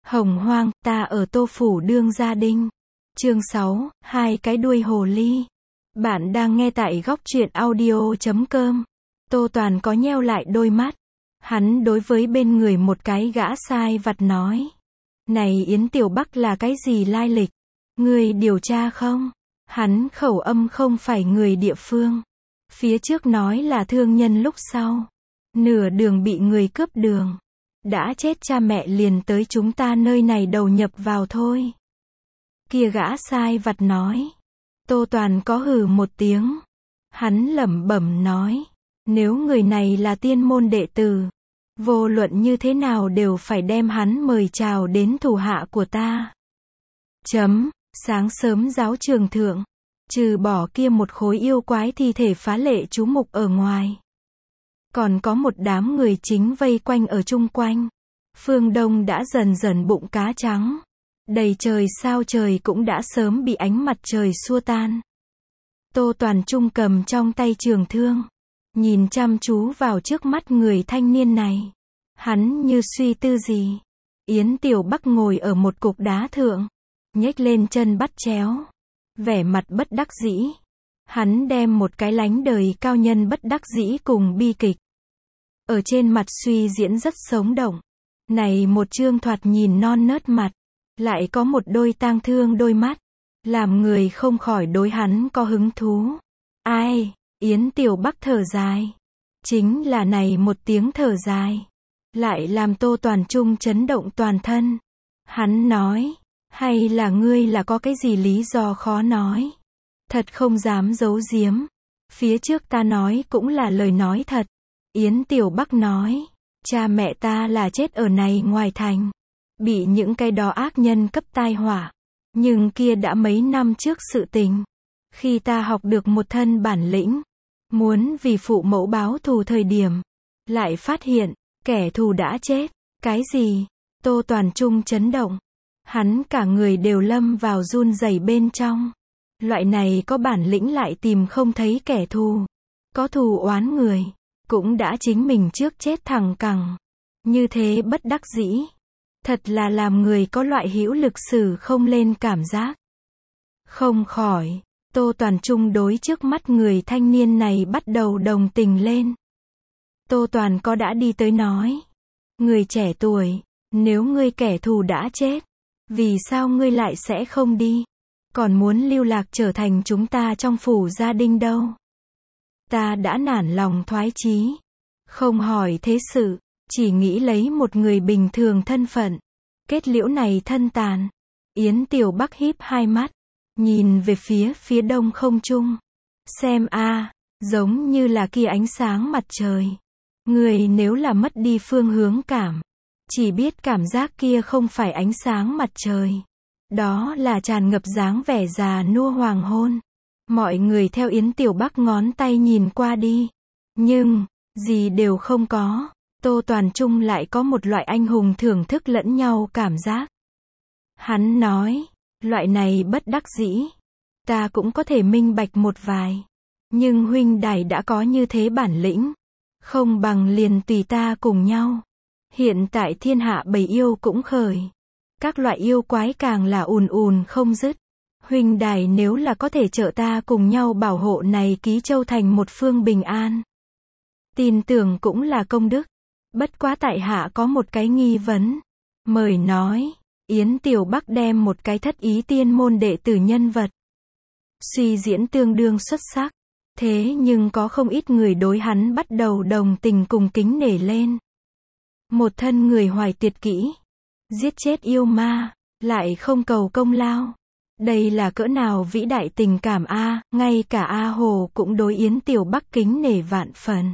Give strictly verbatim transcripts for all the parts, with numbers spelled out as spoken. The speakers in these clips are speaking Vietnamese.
Hồng hoang, ta ở Tô Phủ Đương Gia Đinh. Chương sáu, hai cái đuôi hồ ly. Bạn đang nghe tại góc truyện audio chấm com. Tô Toàn có nheo lại đôi mắt. Hắn đối với bên người một cái gã sai vặt nói. Này Yến Tiểu Bắc là cái gì lai lịch? Người điều tra không? Hắn khẩu âm không phải người địa phương. Phía trước nói là thương nhân, lúc sau nửa đường bị người cướp đường. Đã chết, cha mẹ liền tới chúng ta nơi này đầu nhập vào thôi. Kia gã sai vặt nói. Tô Toàn có hừ một tiếng. Hắn lẩm bẩm nói. Nếu người này là tiên môn đệ tử, vô luận như thế nào đều phải đem hắn mời chào đến thủ hạ của ta. Chấm, sáng sớm giáo trường thượng, trừ bỏ kia một khối yêu quái thi thể phá lệ chú mục ở ngoài, còn có một đám người chính vây quanh ở chung quanh. Phương Đông đã dần dần bụng cá trắng. Đầy trời sao trời cũng đã sớm bị ánh mặt trời xua tan. Tô Toàn Trung cầm trong tay trường thương, nhìn chăm chú vào trước mắt người thanh niên này. Hắn như suy tư gì. Yến Tiểu Bắc ngồi ở một cục đá thượng, nhếch lên chân bắt chéo, vẻ mặt bất đắc dĩ. Hắn đem một cái lánh đời cao nhân bất đắc dĩ cùng bi kịch ở trên mặt suy diễn rất sống động. Này một chương thoạt nhìn non nớt mặt, lại có một đôi tang thương đôi mắt, làm người không khỏi đối hắn có hứng thú. Ai? Yến Tiểu Bắc thở dài. Chính là này một tiếng thở dài, lại làm Tô Toàn Trung chấn động toàn thân. Hắn nói, hay là ngươi là có cái gì lý do khó nói? Thật không dám giấu giếm. Phía trước ta nói cũng là lời nói thật. Yến Tiểu Bắc nói, cha mẹ ta là chết ở này ngoài thành, bị những cái đó ác nhân cấp tai họa. Nhưng kia đã mấy năm trước sự tình. Khi ta học được một thân bản lĩnh, muốn vì phụ mẫu báo thù thời điểm, lại phát hiện, kẻ thù đã chết. Cái gì? Tô Toàn Trung chấn động. Hắn cả người đều lâm vào run rẩy bên trong. Loại này có bản lĩnh lại tìm không thấy kẻ thù, có thù oán người, cũng đã chính mình trước chết thẳng cẳng. Như thế bất đắc dĩ. Thật là làm người có loại hữu lực xử không lên cảm giác. Không khỏi, Tô Toàn Trung đối trước mắt người thanh niên này bắt đầu đồng tình lên. Tô Toàn có đã đi tới nói. Người trẻ tuổi, nếu ngươi kẻ thù đã chết, vì sao ngươi lại sẽ không đi? Còn muốn lưu lạc trở thành chúng ta trong phủ gia đình đâu? Ta đã nản lòng thoái chí, không hỏi thế sự, chỉ nghĩ lấy một người bình thường thân phận, kết liễu này thân tàn. Yến Tiểu Bắc híp hai mắt, nhìn về phía phía đông không trung. Xem a, à, giống như là kia ánh sáng mặt trời. Người nếu là mất đi phương hướng cảm, chỉ biết cảm giác kia không phải ánh sáng mặt trời. Đó là tràn ngập dáng vẻ già nua hoàng hôn. Mọi người theo Yến Tiểu Bắc ngón tay nhìn qua đi. Nhưng, gì đều không có. Tô Toàn Trung lại có một loại anh hùng thưởng thức lẫn nhau cảm giác. Hắn nói, loại này bất đắc dĩ, ta cũng có thể minh bạch một vài. Nhưng huynh đài đã có như thế bản lĩnh, không bằng liền tùy ta cùng nhau. Hiện tại thiên hạ bầy yêu cũng khởi. Các loại yêu quái càng là ùn ùn không dứt. Huynh đài nếu là có thể trợ ta cùng nhau bảo hộ này Ký Châu thành một phương bình an, tin tưởng cũng là công đức. Bất quá tại hạ có một cái nghi vấn. Mời nói. Yến Tiểu Bắc đem một cái thất ý tiên môn đệ tử nhân vật suy diễn tương đương xuất sắc. Thế nhưng có không ít người đối hắn bắt đầu đồng tình cùng kính nể lên. Một thân người hoài tuyệt kỹ, giết chết yêu ma, lại không cầu công lao. Đây là cỡ nào vĩ đại tình cảm a, à, ngay cả A Hồ cũng đối Yến Tiểu Bắc kính nể vạn phần.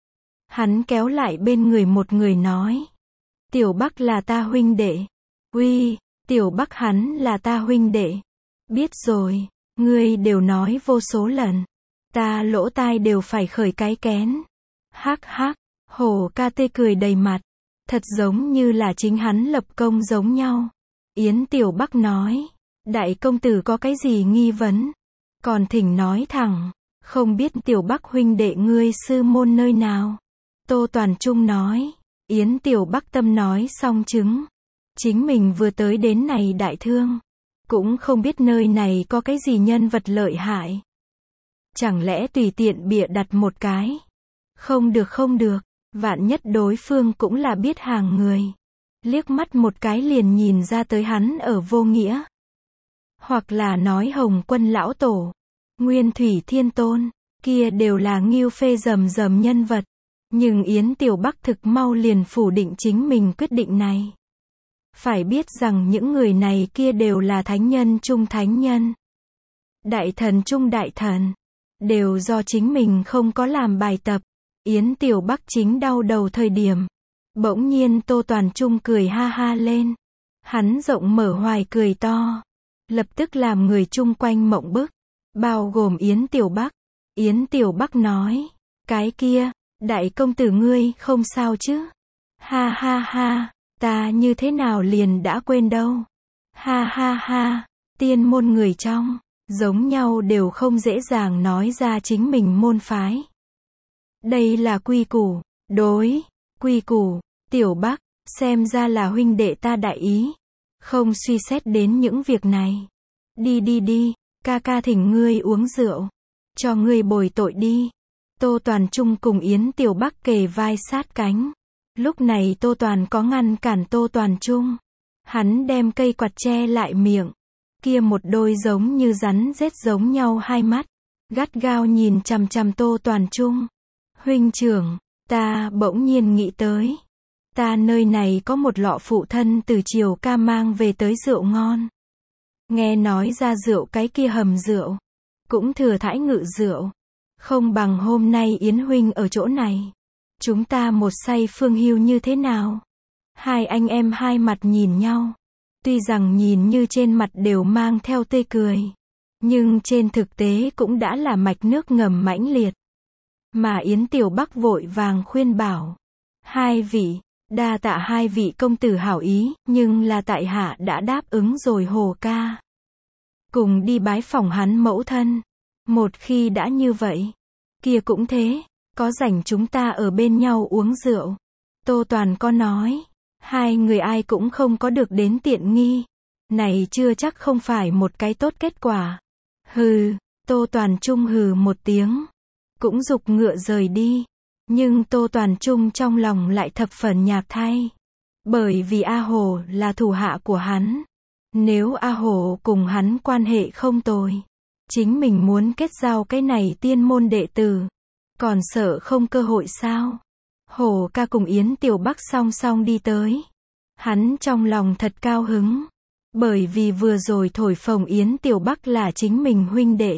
Hắn kéo lại bên người một người nói. Tiểu Bắc là ta huynh đệ. Uy, Tiểu Bắc hắn là ta huynh đệ. Biết rồi, ngươi đều nói vô số lần. Ta lỗ tai đều phải khởi cái kén. Hắc hắc, Hồ ca tê cười đầy mặt. Thật giống như là chính hắn lập công giống nhau. Yến Tiểu Bắc nói. Đại công tử có cái gì nghi vấn? Còn thỉnh nói thẳng. Không biết Tiểu Bắc huynh đệ ngươi sư môn nơi nào? Tô Toàn Trung nói. Yến Tiểu Bắc tâm nói xong chứng. Chính mình vừa tới đến này đại thương. Cũng không biết nơi này có cái gì nhân vật lợi hại. Chẳng lẽ tùy tiện bịa đặt một cái. Không được không được. Vạn nhất đối phương cũng là biết hàng người. Liếc mắt một cái liền nhìn ra tới hắn ở vô nghĩa. Hoặc là nói Hồng Quân lão tổ. Nguyên Thủy Thiên Tôn. Kia đều là nghiêu phê rầm rầm nhân vật. Nhưng Yến Tiểu Bắc thực mau liền phủ định chính mình quyết định này. Phải biết rằng những người này kia đều là thánh nhân trung thánh nhân. Đại thần trung đại thần. Đều do chính mình không có làm bài tập. Yến Tiểu Bắc chính đau đầu thời điểm. Bỗng nhiên Tô Toàn Trung cười ha ha lên. Hắn rộng mở hoài cười to. Lập tức làm người chung quanh mộng bức. Bao gồm Yến Tiểu Bắc. Yến Tiểu Bắc nói. Cái kia, đại công tử ngươi không sao chứ? Ha ha ha, ta như thế nào liền đã quên đâu. Ha ha ha, tiên môn người trong, giống nhau đều không dễ dàng nói ra chính mình môn phái. Đây là quy củ, đối, quy củ, Tiểu Bắc, xem ra là huynh đệ ta đại ý. Không suy xét đến những việc này. Đi đi đi, ca ca thỉnh ngươi uống rượu. Cho ngươi bồi tội đi. Tô Toàn Trung cùng Yến Tiểu Bắc kề vai sát cánh. Lúc này Tô Toàn có ngăn cản Tô Toàn Trung. Hắn đem cây quạt che lại miệng. Kia một đôi giống như rắn rết giống nhau hai mắt. Gắt gao nhìn chằm chằm Tô Toàn Trung. Huynh trưởng, ta bỗng nhiên nghĩ tới. Ta nơi này có một lọ phụ thân từ Triều ca mang về tới rượu ngon. Nghe nói ra rượu cái kia hầm rượu. Cũng thừa thãi ngự rượu. Không bằng hôm nay Yến huynh ở chỗ này. Chúng ta một say phương hưu như thế nào? Hai anh em hai mặt nhìn nhau. Tuy rằng nhìn như trên mặt đều mang theo tươi cười. Nhưng trên thực tế cũng đã là mạch nước ngầm mãnh liệt. Mà Yến Tiểu Bắc vội vàng khuyên bảo. Hai vị, đa tạ hai vị công tử hảo ý, nhưng là tại hạ đã đáp ứng rồi Hồ ca. Cùng đi bái phỏng hắn mẫu thân. Một khi đã như vậy, kia cũng thế, có rảnh chúng ta ở bên nhau uống rượu. Tô Toàn có nói, hai người ai cũng không có được đến tiện nghi. Này chưa chắc không phải một cái tốt kết quả. Hừ, Tô Toàn Trung hừ một tiếng. Cũng giục ngựa rời đi. Nhưng Tô Toàn Trung trong lòng lại thập phần nhạc thay. Bởi vì A Hồ là thủ hạ của hắn. Nếu A Hồ cùng hắn quan hệ không tồi. Chính mình muốn kết giao cái này tiên môn đệ tử. Còn sợ không cơ hội sao? Hồ ca cùng Yến Tiểu Bắc song song đi tới. Hắn trong lòng thật cao hứng. Bởi vì vừa rồi thổi phồng Yến Tiểu Bắc là chính mình huynh đệ.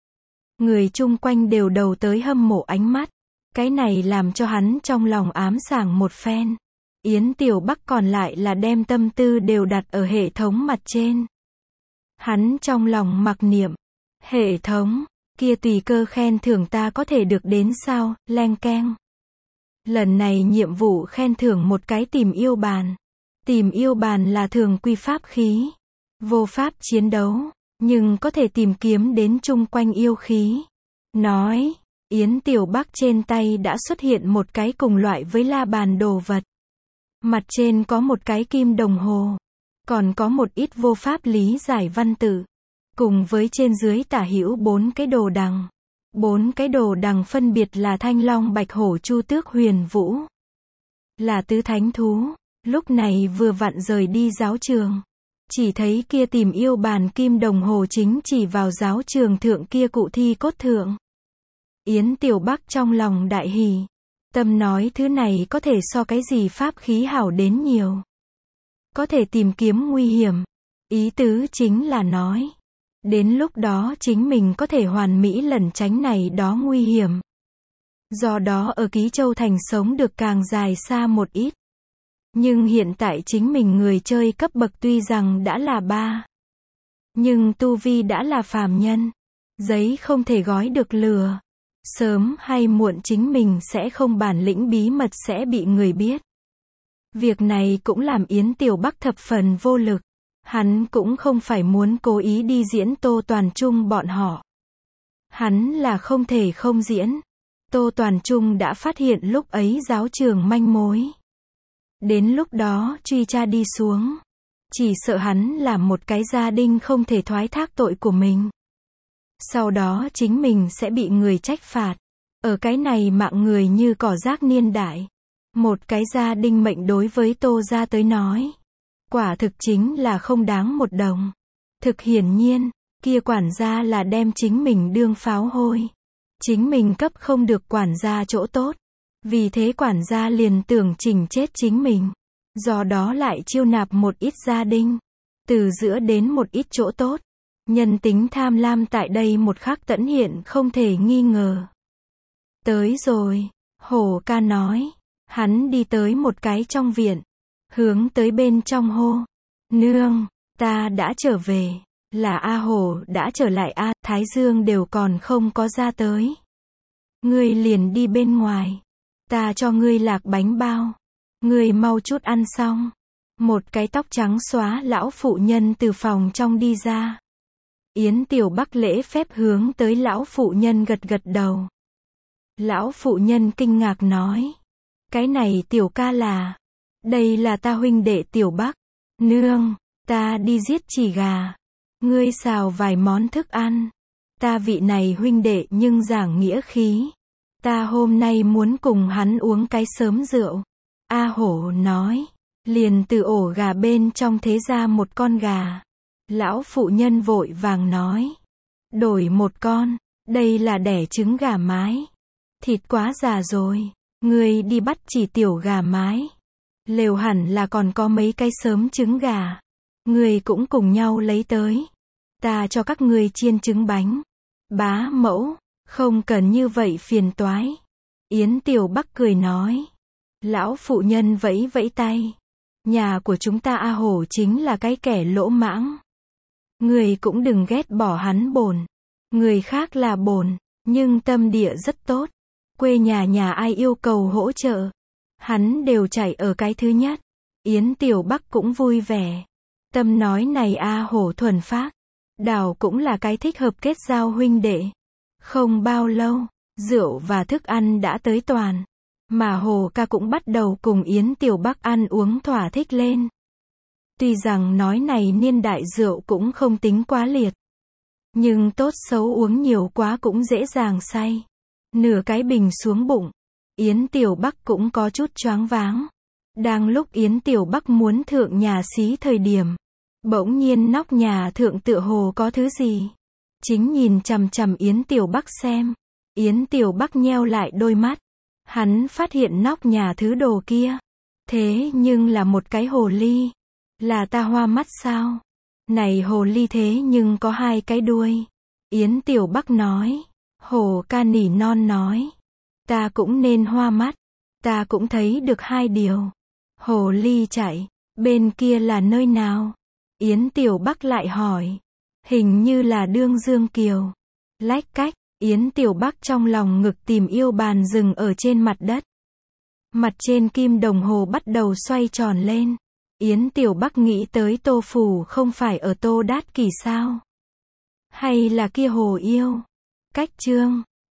Người chung quanh đều đầu tới hâm mộ ánh mắt. Cái này làm cho hắn trong lòng ám sảng một phen. Yến Tiểu Bắc còn lại là đem tâm tư đều đặt ở hệ thống mặt trên. Hắn trong lòng mặc niệm. Hệ thống, kia tùy cơ khen thưởng ta có thể được đến sao, leng keng. Lần này nhiệm vụ khen thưởng một cái tìm yêu bàn. Tìm yêu bàn là thường quy pháp khí. Vô pháp chiến đấu, nhưng có thể tìm kiếm đến chung quanh yêu khí. Nói, Yến Tiểu Bắc trên tay đã xuất hiện một cái cùng loại với la bàn đồ vật. Mặt trên có một cái kim đồng hồ. Còn có một ít vô pháp lý giải văn tự. Cùng với trên dưới tả hữu bốn cái đồ đằng. Bốn cái đồ đằng phân biệt là Thanh Long Bạch Hổ Chu Tước Huyền Vũ. Là tứ thánh thú. Lúc này vừa vặn rời đi giáo trường. Chỉ thấy kia tìm yêu bàn kim đồng hồ chính chỉ vào giáo trường thượng kia cụ thi cốt thượng. Yến Tiểu Bắc trong lòng đại hỉ. Tâm nói thứ này có thể so cái gì pháp khí hảo đến nhiều. Có thể tìm kiếm nguy hiểm. Ý tứ chính là nói. Đến lúc đó chính mình có thể hoàn mỹ lẩn tránh này đó nguy hiểm. Do đó ở Ký Châu Thành sống được càng dài xa một ít. Nhưng hiện tại chính mình người chơi cấp bậc tuy rằng đã là ba. Nhưng tu vi đã là phàm nhân. Giấy không thể gói được lừa. Sớm hay muộn chính mình sẽ không bản lĩnh bí mật sẽ bị người biết. Việc này cũng làm Yến Tiểu Bắc thập phần vô lực. Hắn cũng không phải muốn cố ý đi diễn Tô Toàn Trung bọn họ. Hắn là không thể không diễn. Tô Toàn Trung đã phát hiện lúc ấy giáo trường manh mối. Đến lúc đó truy tra đi xuống. Chỉ sợ hắn làm một cái gia đình không thể thoái thác tội của mình. Sau đó chính mình sẽ bị người trách phạt. Ở cái này mạng người như cỏ rác niên đại. Một cái gia đình mệnh đối với Tô gia tới nói. Quả thực chính là không đáng một đồng. Thực hiển nhiên, kia quản gia là đem chính mình đương pháo hôi. Chính mình cấp không được quản gia chỗ tốt. Vì thế quản gia liền tưởng chỉnh chết chính mình. Do đó lại chiêu nạp một ít gia đình. Từ giữa đến một ít chỗ tốt. Nhân tính tham lam tại đây một khắc tẫn hiện không thể nghi ngờ. Tới rồi, Hổ ca nói. Hắn đi tới một cái trong viện. Hướng tới bên trong hô. Nương, ta đã trở về. Là A Hổ đã trở lại A, Thái Dương đều còn không có ra tới. Ngươi liền đi bên ngoài. Ta cho ngươi lạc bánh bao. Ngươi mau chút ăn xong. Một cái tóc trắng xóa lão phụ nhân từ phòng trong đi ra. Yến Tiểu Bắc lễ phép hướng tới lão phụ nhân gật gật đầu. Lão phụ nhân kinh ngạc nói. Cái này Tiểu ca là. Đây là ta huynh đệ Tiểu Bắc. Nương, ta đi giết chỉ gà. Ngươi xào vài món thức ăn. Ta vị này huynh đệ nhưng giảng nghĩa khí. Ta hôm nay muốn cùng hắn uống cái sớm rượu. A Hổ nói. Liền từ ổ gà bên trong thế ra một con gà. Lão phụ nhân vội vàng nói. Đổi một con. Đây là đẻ trứng gà mái. Thịt quá già rồi. Ngươi đi bắt chỉ tiểu gà mái. Lều hẳn là còn có mấy cái sớm trứng gà. Ngươi cũng cùng nhau lấy tới. Ta cho các ngươi chiên trứng bánh. Bá mẫu, không cần như vậy phiền toái. Yến Tiểu Bắc cười nói. Lão phụ nhân vẫy vẫy tay. Nhà của chúng ta A Hổ chính là cái kẻ lỗ mãng. Người cũng đừng ghét bỏ hắn bổn. Người khác là bổn, nhưng tâm địa rất tốt. Quê nhà nhà ai yêu cầu hỗ trợ. Hắn đều chạy ở cái thứ nhất. Yến Tiểu Bắc cũng vui vẻ. Tâm nói này A Hổ thuần phác. Đào cũng là cái thích hợp kết giao huynh đệ. Không bao lâu, rượu và thức ăn đã tới toàn. Mà Hồ ca cũng bắt đầu cùng Yến Tiểu Bắc ăn uống thỏa thích lên. Tuy rằng nói này niên đại rượu cũng không tính quá liệt. Nhưng tốt xấu uống nhiều quá cũng dễ dàng say. Nửa cái bình xuống bụng. Yến Tiểu Bắc cũng có chút choáng váng. Đang lúc Yến Tiểu Bắc muốn thượng nhà xí thời điểm. Bỗng nhiên nóc nhà thượng tựa hồ có thứ gì. Chính nhìn chằm chằm Yến Tiểu Bắc xem. Yến Tiểu Bắc nheo lại đôi mắt. Hắn phát hiện nóc nhà thứ đồ kia. Thế nhưng là một cái hồ ly. Là ta hoa mắt sao? Này hồ ly thế nhưng có hai cái đuôi. Yến Tiểu Bắc nói. Hồ ca nỉ non nói. Ta cũng nên hoa mắt. Ta cũng thấy được hai điều. Hồ ly chạy. Bên kia là nơi nào? Yến Tiểu Bắc lại hỏi. Hình như là Đương Dương Kiều. Lách cách. Yến Tiểu Bắc trong lòng ngực tìm yêu bàn rừng ở trên mặt đất. Mặt trên kim đồng hồ bắt đầu xoay tròn lên. Yến Tiểu Bắc nghĩ tới Tô Phủ không phải ở Tô Đát Kỷ sao? Hay là kia hồ yêu? Cách chương